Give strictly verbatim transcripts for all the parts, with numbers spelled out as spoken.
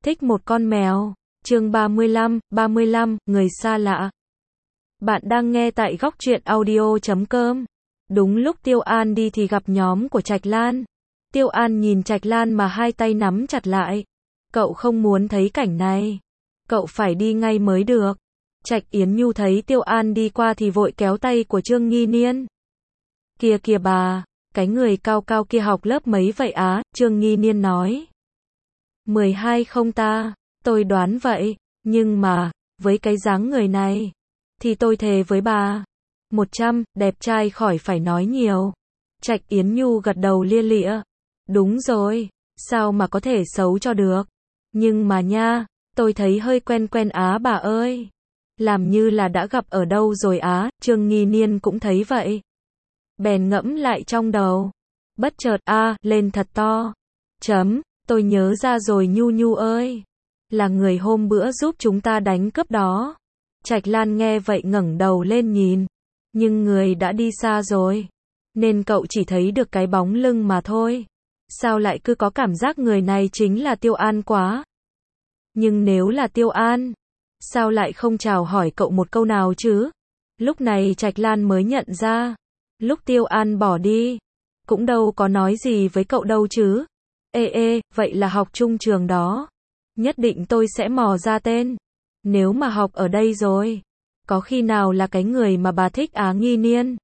Thích một con mèo. Chương ba mươi lăm, ba mươi lăm, người xa lạ. Bạn đang nghe tại góc truyện audio chấm com. Đúng lúc Tiêu An đi thì gặp nhóm của Trạch Lan. Tiêu An nhìn Trạch Lan mà hai tay nắm chặt lại. Cậu không muốn thấy cảnh này. Cậu phải đi ngay mới được. Trạch Yến Nhu thấy Tiêu An đi qua thì vội kéo tay của Trương Nghi Niên. Kìa kìa bà, cái người cao cao kia học lớp mấy vậy á? Trương Nghi Niên nói. mười hai không ta, tôi đoán vậy, nhưng mà, với cái dáng người này, thì tôi thề với bà. một trăm, đẹp trai khỏi phải nói nhiều. Trạch Yến Nhu gật đầu lia lịa. Đúng rồi, sao mà có thể xấu cho được. Nhưng mà nha, tôi thấy hơi quen quen á bà ơi. Làm như là đã gặp ở đâu rồi á. Trương Nghi Niên cũng thấy vậy. Bèn ngẫm lại trong đầu. Bất chợt a lên thật to. Chấm, tôi nhớ ra rồi Nhu Nhu ơi. Là người hôm bữa giúp chúng ta đánh cướp đó. Trạch Lan nghe vậy ngẩng đầu lên nhìn. Nhưng người đã đi xa rồi. Nên cậu chỉ thấy được cái bóng lưng mà thôi. Sao lại cứ có cảm giác người này chính là Tiêu An quá. Nhưng nếu là Tiêu An, sao lại không chào hỏi cậu một câu nào chứ? Lúc này Trạch Lan mới nhận ra. Lúc Tiêu An bỏ đi, cũng đâu có nói gì với cậu đâu chứ. Ê ê, vậy là học chung trường đó. Nhất định tôi sẽ mò ra tên. Nếu mà học ở đây rồi, có khi nào là cái người mà bà thích á Nghi Niên?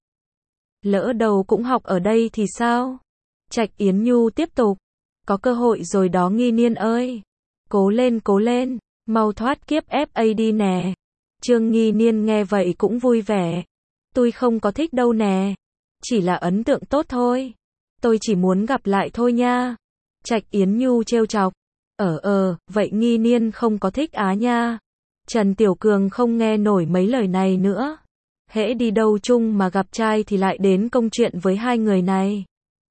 Lỡ đầu cũng học ở đây thì sao? Trạch Yến Nhu tiếp tục. Có cơ hội rồi đó Nghi Niên ơi. Cố lên cố lên, mau thoát kiếp ép a đi nè. Trương Nghi Niên nghe vậy cũng vui vẻ. Tôi không có thích đâu nè. Chỉ là ấn tượng tốt thôi. Tôi chỉ muốn gặp lại thôi nha. Trạch Yến Nhu trêu chọc. Ờ ờ, vậy Nghi Niên không có thích á nha. Trần Tiểu Cường không nghe nổi mấy lời này nữa. Hễ đi đâu chung mà gặp trai thì lại đến công chuyện với hai người này.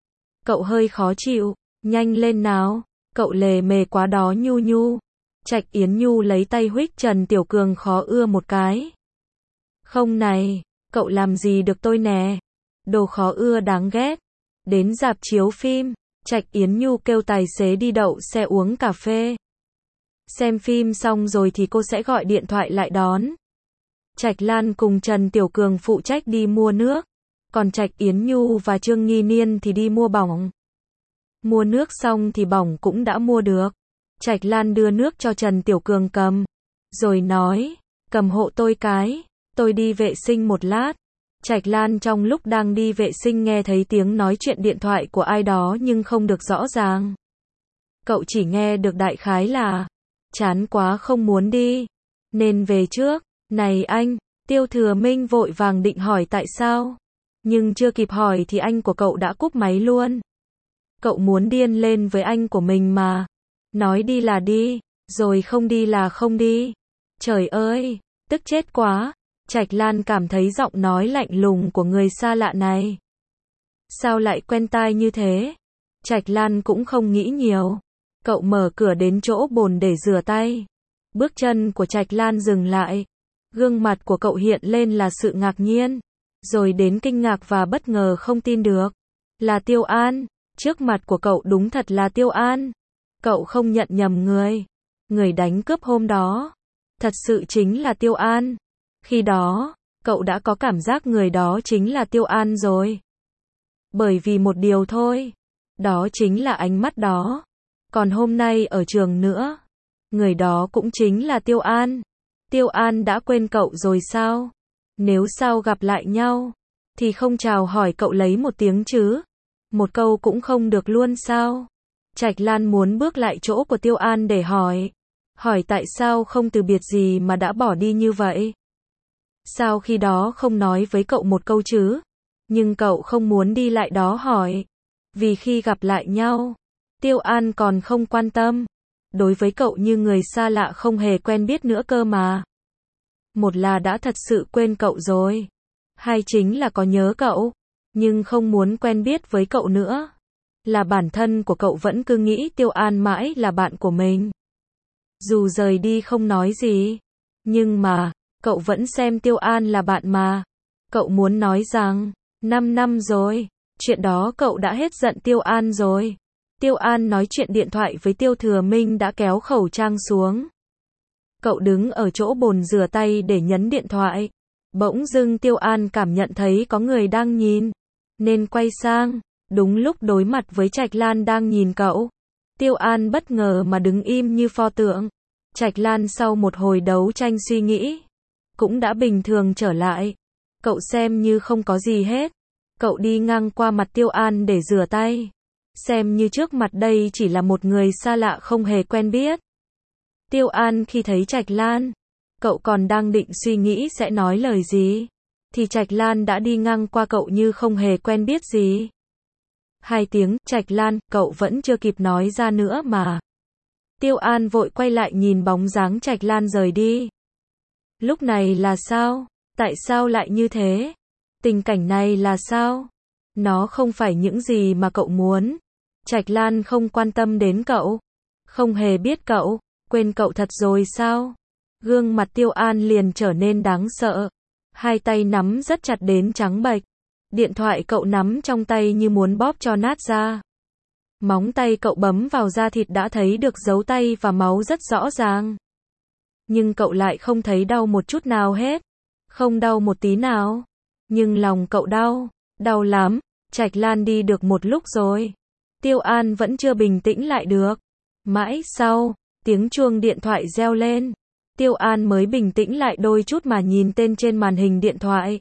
Cậu hơi khó chịu, nhanh lên nào. Cậu lề mề quá đó Nhu Nhu. Trạch Yến Nhu lấy tay huých Trần Tiểu Cường khó ưa một cái. Không này, cậu làm gì được tôi nè. Đồ khó ưa đáng ghét. Đến rạp chiếu phim, Trạch Yến Nhu kêu tài xế đi đậu xe uống cà phê. Xem phim xong rồi thì cô sẽ gọi điện thoại lại đón. Trạch Lan cùng Trần Tiểu Cường phụ trách đi mua nước. Còn Trạch Yến Nhu và Trương Nghi Niên thì đi mua bỏng. Mua nước xong thì bỏng cũng đã mua được. Trạch Lan đưa nước cho Trần Tiểu Cường cầm. Rồi nói, cầm hộ tôi cái, tôi đi vệ sinh một lát. Trạch Lan trong lúc đang đi vệ sinh nghe thấy tiếng nói chuyện điện thoại của ai đó nhưng không được rõ ràng. Cậu chỉ nghe được đại khái là, chán quá không muốn đi, nên về trước. Này anh, Tiêu Thừa Minh vội vàng định hỏi tại sao. Nhưng chưa kịp hỏi thì anh của cậu đã cúp máy luôn. Cậu muốn điên lên với anh của mình mà. Nói đi là đi, rồi không đi là không đi. Trời ơi, tức chết quá. Trạch Lan cảm thấy giọng nói lạnh lùng của người xa lạ này. Sao lại quen tai như thế? Trạch Lan cũng không nghĩ nhiều. Cậu mở cửa đến chỗ bồn để rửa tay. Bước chân của Trạch Lan dừng lại. Gương mặt của cậu hiện lên là sự ngạc nhiên. Rồi đến kinh ngạc và bất ngờ không tin được. Là Tiêu An. Trước mặt của cậu đúng thật là Tiêu An. Cậu không nhận nhầm người. Người đánh cướp hôm đó. Thật sự chính là Tiêu An. Khi đó, cậu đã có cảm giác người đó chính là Tiêu An rồi. Bởi vì một điều thôi. Đó chính là ánh mắt đó. Còn hôm nay ở trường nữa. Người đó cũng chính là Tiêu An. Tiêu An đã quên cậu rồi sao? Nếu sau gặp lại nhau, thì không chào hỏi cậu lấy một tiếng chứ? Một câu cũng không được luôn sao? Trạch Lan muốn bước lại chỗ của Tiêu An để hỏi. Hỏi tại sao không từ biệt gì mà đã bỏ đi như vậy? Sao khi đó không nói với cậu một câu chứ? Nhưng cậu không muốn đi lại đó hỏi. Vì khi gặp lại nhau, Tiêu An còn không quan tâm. Đối với cậu như người xa lạ không hề quen biết nữa cơ mà. Một là đã thật sự quên cậu rồi. Hai chính là có nhớ cậu, nhưng không muốn quen biết với cậu nữa. Là bản thân của cậu vẫn cứ nghĩ Tiêu An mãi là bạn của mình. Dù rời đi không nói gì, nhưng mà, cậu vẫn xem Tiêu An là bạn mà. Cậu muốn nói rằng, năm năm rồi, chuyện đó cậu đã hết giận Tiêu An rồi. Tiêu An nói chuyện điện thoại với Tiêu Thừa Minh đã kéo khẩu trang xuống. Cậu đứng ở chỗ bồn rửa tay để nhấn điện thoại. Bỗng dưng Tiêu An cảm nhận thấy có người đang nhìn, nên quay sang, đúng lúc đối mặt với Trạch Lan đang nhìn cậu. Tiêu An bất ngờ mà đứng im như pho tượng. Trạch Lan sau một hồi đấu tranh suy nghĩ, cũng đã bình thường trở lại. Cậu xem như không có gì hết. Cậu đi ngang qua mặt Tiêu An để rửa tay. Xem như trước mặt đây chỉ là một người xa lạ không hề quen biết. Tiêu An khi thấy Trạch Lan, cậu còn đang định suy nghĩ sẽ nói lời gì, thì Trạch Lan đã đi ngang qua cậu như không hề quen biết gì. Hai tiếng, Trạch Lan, cậu vẫn chưa kịp nói ra nữa mà. Tiêu An vội quay lại nhìn bóng dáng Trạch Lan rời đi. Lúc này là sao? Tại sao lại như thế? Tình cảnh này là sao? Nó không phải những gì mà cậu muốn. Trạch Lan không quan tâm đến cậu, không hề biết cậu, quên cậu thật rồi sao? Gương mặt Tiêu An liền trở nên đáng sợ. Hai tay nắm rất chặt đến trắng bệch. Điện thoại cậu nắm trong tay như muốn bóp cho nát ra. Móng tay cậu bấm vào da thịt đã thấy được dấu tay và máu rất rõ ràng. Nhưng cậu lại không thấy đau một chút nào hết. Không đau một tí nào. Nhưng lòng cậu đau, đau lắm. Trạch Lan đi được một lúc rồi. Tiêu An vẫn chưa bình tĩnh lại được. Mãi sau, tiếng chuông điện thoại reo lên. Tiêu An mới bình tĩnh lại đôi chút mà nhìn tên trên màn hình điện thoại.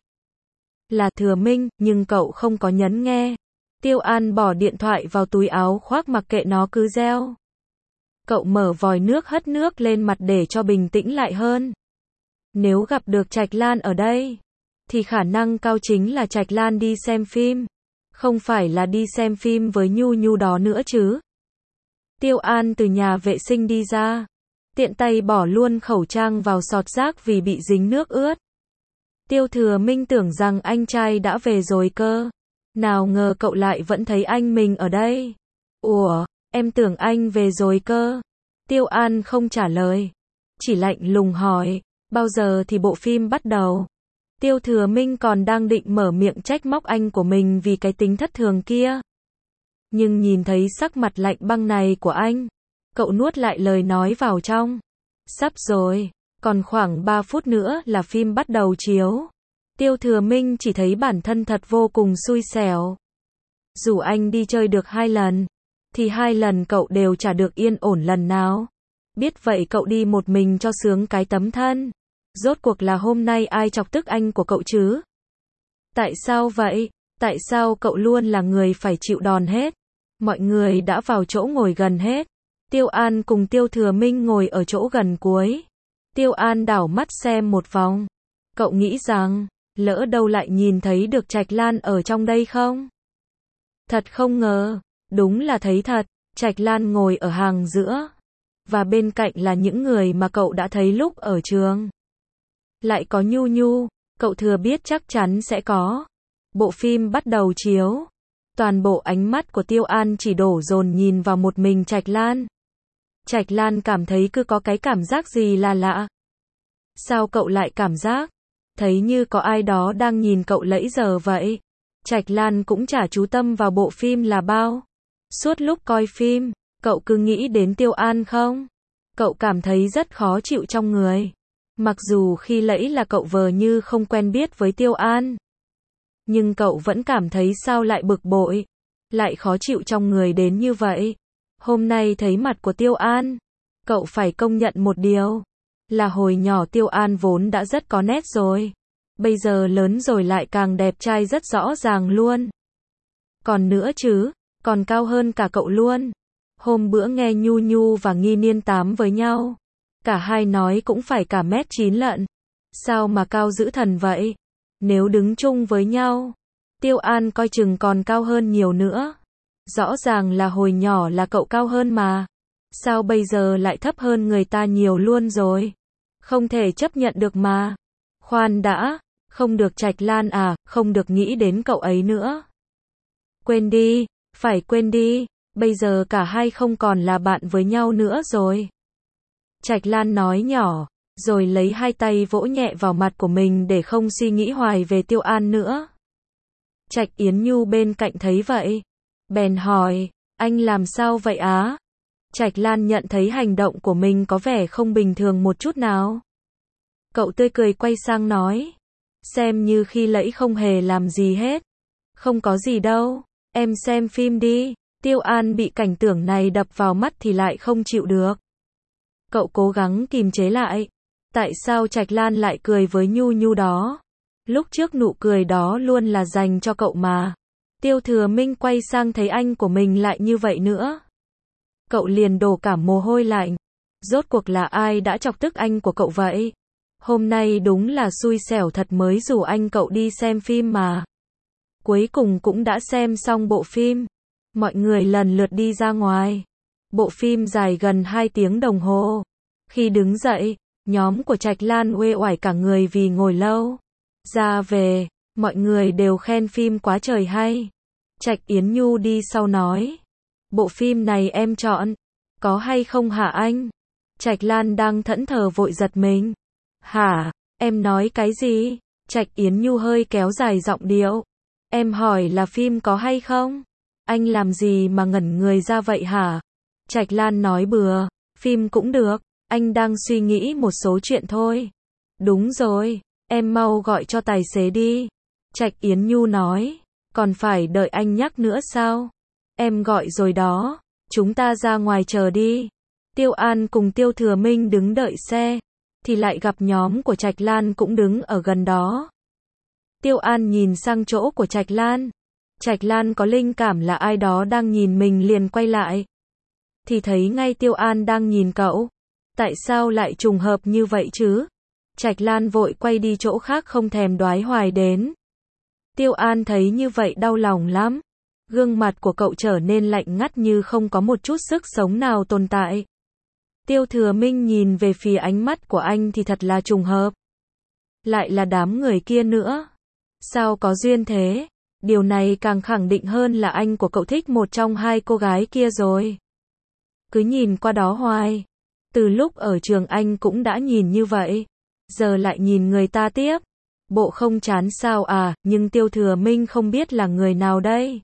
Là Thừa Minh, nhưng cậu không có nhấn nghe. Tiêu An bỏ điện thoại vào túi áo khoác mặc kệ nó cứ reo. Cậu mở vòi nước hất nước lên mặt để cho bình tĩnh lại hơn. Nếu gặp được Trạch Lan ở đây, thì khả năng cao chính là Trạch Lan đi xem phim. Không phải là đi xem phim với Nhu Nhu đó nữa chứ. Tiêu An từ nhà vệ sinh đi ra. Tiện tay bỏ luôn khẩu trang vào sọt rác vì bị dính nước ướt. Tiêu Thừa Minh tưởng rằng anh trai đã về rồi cơ. Nào ngờ cậu lại vẫn thấy anh mình ở đây. Ủa, em tưởng anh về rồi cơ. Tiêu An không trả lời. Chỉ lạnh lùng hỏi, bao giờ thì bộ phim bắt đầu? Tiêu Thừa Minh còn đang định mở miệng trách móc anh của mình vì cái tính thất thường kia. Nhưng nhìn thấy sắc mặt lạnh băng này của anh, cậu nuốt lại lời nói vào trong. Sắp rồi, còn khoảng ba phút nữa là phim bắt đầu chiếu. Tiêu Thừa Minh chỉ thấy bản thân thật vô cùng xui xẻo. Dù anh đi chơi được hai lần, thì hai lần cậu đều chả được yên ổn lần nào. Biết vậy cậu đi một mình cho sướng cái tấm thân. Rốt cuộc là hôm nay ai chọc tức anh của cậu chứ? Tại sao vậy? Tại sao cậu luôn là người phải chịu đòn hết? Mọi người đã vào chỗ ngồi gần hết. Tiêu An cùng Tiêu Thừa Minh ngồi ở chỗ gần cuối. Tiêu An đảo mắt xem một vòng. Cậu nghĩ rằng, lỡ đâu lại nhìn thấy được Trạch Lan ở trong đây không? Thật không ngờ, đúng là thấy thật, Trạch Lan ngồi ở hàng giữa. Và bên cạnh là những người mà cậu đã thấy lúc ở trường. Lại có Nhu Nhu, cậu thừa biết chắc chắn sẽ có. Bộ phim bắt đầu chiếu. Toàn bộ ánh mắt của Tiêu An chỉ đổ dồn nhìn vào một mình Trạch Lan. Trạch Lan cảm thấy cứ có cái cảm giác gì là lạ. Sao cậu lại cảm giác thấy như có ai đó đang nhìn cậu nãy giờ vậy? Trạch Lan cũng chả chú tâm vào bộ phim là bao. Suốt lúc coi phim, cậu cứ nghĩ đến Tiêu An không? Cậu cảm thấy rất khó chịu trong người. Mặc dù khi nãy là cậu vờ như không quen biết với Tiêu An, nhưng cậu vẫn cảm thấy sao lại bực bội, lại khó chịu trong người đến như vậy. Hôm nay thấy mặt của Tiêu An, cậu phải công nhận một điều, là hồi nhỏ Tiêu An vốn đã rất có nét rồi. Bây giờ lớn rồi lại càng đẹp trai rất rõ ràng luôn. Còn nữa chứ, còn cao hơn cả cậu luôn. Hôm bữa nghe Nhu Nhu và Nghi Niên tám với nhau, cả hai nói cũng phải cả mét chín lận. Sao mà cao dữ thần vậy? Nếu đứng chung với nhau, Tiêu An coi chừng còn cao hơn nhiều nữa. Rõ ràng là hồi nhỏ là cậu cao hơn mà. Sao bây giờ lại thấp hơn người ta nhiều luôn rồi? Không thể chấp nhận được mà. Khoan đã, không được Trạch Lan à, không được nghĩ đến cậu ấy nữa. Quên đi, phải quên đi, bây giờ cả hai không còn là bạn với nhau nữa rồi. Trạch Lan nói nhỏ, rồi lấy hai tay vỗ nhẹ vào mặt của mình để không suy nghĩ hoài về Tiêu An nữa. Trạch Yến Nhu bên cạnh thấy vậy, bèn hỏi, Anh làm sao vậy á? Trạch Lan nhận thấy hành động của mình có vẻ không bình thường một chút nào. Cậu tươi cười quay sang nói. Xem như khi nãy không hề làm gì hết. Không có gì đâu, em xem phim đi. Tiêu An bị cảnh tượng này đập vào mắt thì lại không chịu được. Cậu cố gắng kìm chế lại. Tại sao Trạch Lan lại cười với Nhu Nhu đó? Lúc trước nụ cười đó luôn là dành cho cậu mà. Tiêu Thừa Minh quay sang thấy anh của mình lại như vậy nữa. Cậu liền đổ cả mồ hôi lạnh. Rốt cuộc là ai đã chọc tức anh của cậu vậy? Hôm nay đúng là xui xẻo thật mới rủ anh cậu đi xem phim mà. Cuối cùng cũng đã xem xong bộ phim. Mọi người lần lượt đi ra ngoài. Bộ phim dài gần hai tiếng đồng hồ. Khi đứng dậy, nhóm của Trạch Lan uể oải cả người vì ngồi lâu. Ra về, mọi người đều khen phim quá trời hay. Trạch Yến Nhu đi sau nói. Bộ phim này em chọn. Có hay không hả anh? Trạch Lan đang thẫn thờ vội giật mình. Hả? Em nói cái gì? Trạch Yến Nhu hơi kéo dài giọng điệu. Em hỏi là phim có hay không? Anh làm gì mà ngẩn người ra vậy hả? Trạch Lan nói bừa. Phim cũng được. Anh đang suy nghĩ một số chuyện thôi. Đúng rồi. Em mau gọi cho tài xế đi. Trạch Yến Nhu nói. Còn phải đợi anh nhắc nữa sao? Em gọi rồi đó. Chúng ta ra ngoài chờ đi. Tiêu An cùng Tiêu Thừa Minh đứng đợi xe. Thì lại gặp nhóm của Trạch Lan cũng đứng ở gần đó. Tiêu An nhìn sang chỗ của Trạch Lan. Trạch Lan có linh cảm là ai đó đang nhìn mình liền quay lại. Thì thấy ngay Tiêu An đang nhìn cậu. Tại sao lại trùng hợp như vậy chứ? Trạch Lan vội quay đi chỗ khác không thèm đoái hoài đến. Tiêu An thấy như vậy đau lòng lắm. Gương mặt của cậu trở nên lạnh ngắt như không có một chút sức sống nào tồn tại. Tiêu Thừa Minh nhìn về phía ánh mắt của anh thì thật là trùng hợp. Lại là đám người kia nữa. Sao có duyên thế? Điều này càng khẳng định hơn là anh của cậu thích một trong hai cô gái kia rồi. Cứ nhìn qua đó hoài. Từ lúc ở trường anh cũng đã nhìn như vậy. Giờ lại nhìn người ta tiếp. Bộ không chán sao à, nhưng Tiêu Thừa Minh không biết là người nào đây.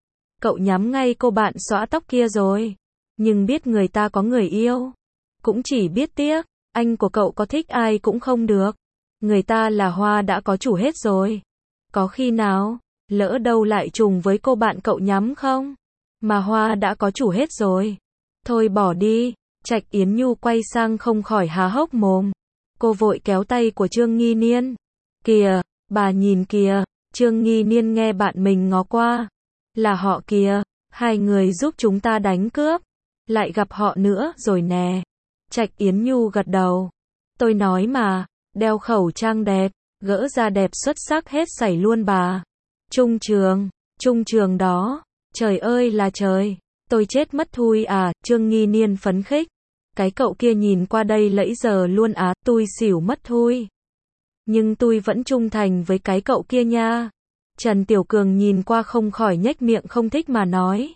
Cậu nhắm ngay cô bạn xõa tóc kia rồi. Nhưng biết người ta có người yêu. Cũng chỉ biết tiếc, anh của cậu có thích ai cũng không được. Người ta là Hoa đã có chủ hết rồi. Có khi nào, lỡ đâu lại trùng với cô bạn cậu nhắm không? Mà Hoa đã có chủ hết rồi. Thôi bỏ đi. Trạch Yến Nhu quay sang không khỏi há hốc mồm. Cô vội kéo tay của Trương Nghi Niên. Kìa, bà nhìn kìa. Trương Nghi Niên nghe bạn mình ngó qua. Là họ kìa, hai người giúp chúng ta đánh cướp. Lại gặp họ nữa rồi nè. Trạch Yến Nhu gật đầu. Tôi nói mà, đeo khẩu trang đẹp, gỡ ra đẹp xuất sắc hết sảy luôn bà. Trung Trường, Trung Trường đó, trời ơi là trời, tôi chết mất thui à, Trương Nghi Niên phấn khích. Cái cậu kia nhìn qua đây lẫy giờ luôn á, tôi xỉu mất thui. Nhưng tôi vẫn trung thành với cái cậu kia nha. Trần Tiểu Cường nhìn qua không khỏi nhếch miệng không thích mà nói.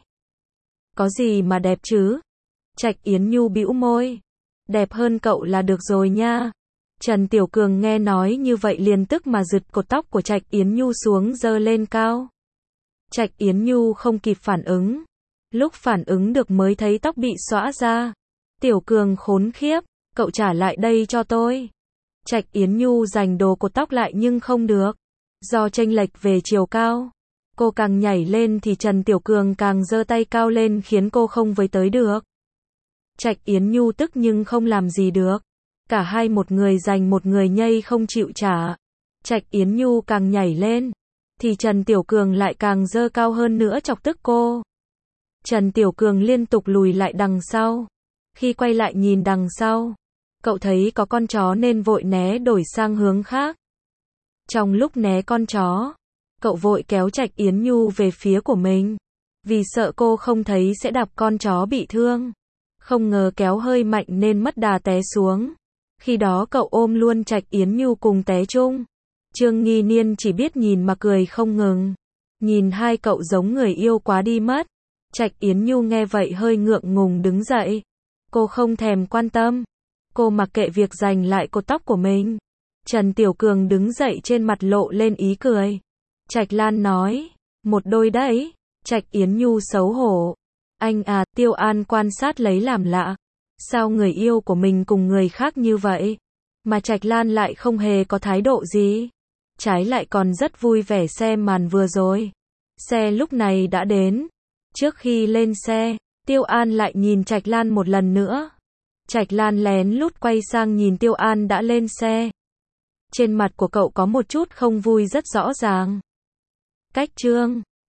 Có gì mà đẹp chứ? Trạch Yến Nhu bĩu môi. Đẹp hơn cậu là được rồi nha. Trần Tiểu Cường nghe nói như vậy liền tức mà giật cột tóc của Trạch Yến Nhu xuống giơ lên cao. Trạch Yến Nhu không kịp phản ứng. Lúc phản ứng được mới thấy tóc bị xõa ra. Tiểu Cường khốn khiếp, cậu trả lại đây cho tôi. Trạch Yến Nhu giành đồ cột tóc lại nhưng không được. Do chênh lệch về chiều cao. Cô càng nhảy lên thì Trần Tiểu Cường càng giơ tay cao lên khiến cô không với tới được. Trạch Yến Nhu tức nhưng không làm gì được. Cả hai một người giành một người nhây không chịu trả. Trạch Yến Nhu càng nhảy lên. Thì Trần Tiểu Cường lại càng giơ cao hơn nữa chọc tức cô. Trần Tiểu Cường liên tục lùi lại đằng sau. Khi quay lại nhìn đằng sau. Cậu thấy có con chó nên vội né đổi sang hướng khác. Trong lúc né con chó. Cậu vội kéo Trạch Yến Nhu về phía của mình. Vì sợ cô không thấy sẽ đạp con chó bị thương. Không ngờ kéo hơi mạnh nên mất đà té xuống. Khi đó cậu ôm luôn Trạch Yến Nhu cùng té chung. Trương Nghi Niên chỉ biết nhìn mà cười không ngừng. Nhìn hai cậu giống người yêu quá đi mất. Trạch Yến Nhu nghe vậy hơi ngượng ngùng đứng dậy. Cô không thèm quan tâm. Cô mặc kệ việc giành lại cột tóc của mình. Trần Tiểu Cường đứng dậy trên mặt lộ lên ý cười. Trạch Lan nói. Một đôi đấy. Trạch Yến Nhu xấu hổ. Anh à, Tiêu An quan sát lấy làm lạ. Sao người yêu của mình cùng người khác như vậy? Mà Trạch Lan lại không hề có thái độ gì. Trái lại còn rất vui vẻ xem màn vừa rồi. Xe lúc này đã đến. Trước khi lên xe, Tiêu An lại nhìn Trạch Lan một lần nữa. Trạch Lan lén lút quay sang nhìn Tiêu An đã lên xe. Trên mặt của cậu có một chút không vui rất rõ ràng. Cách Trương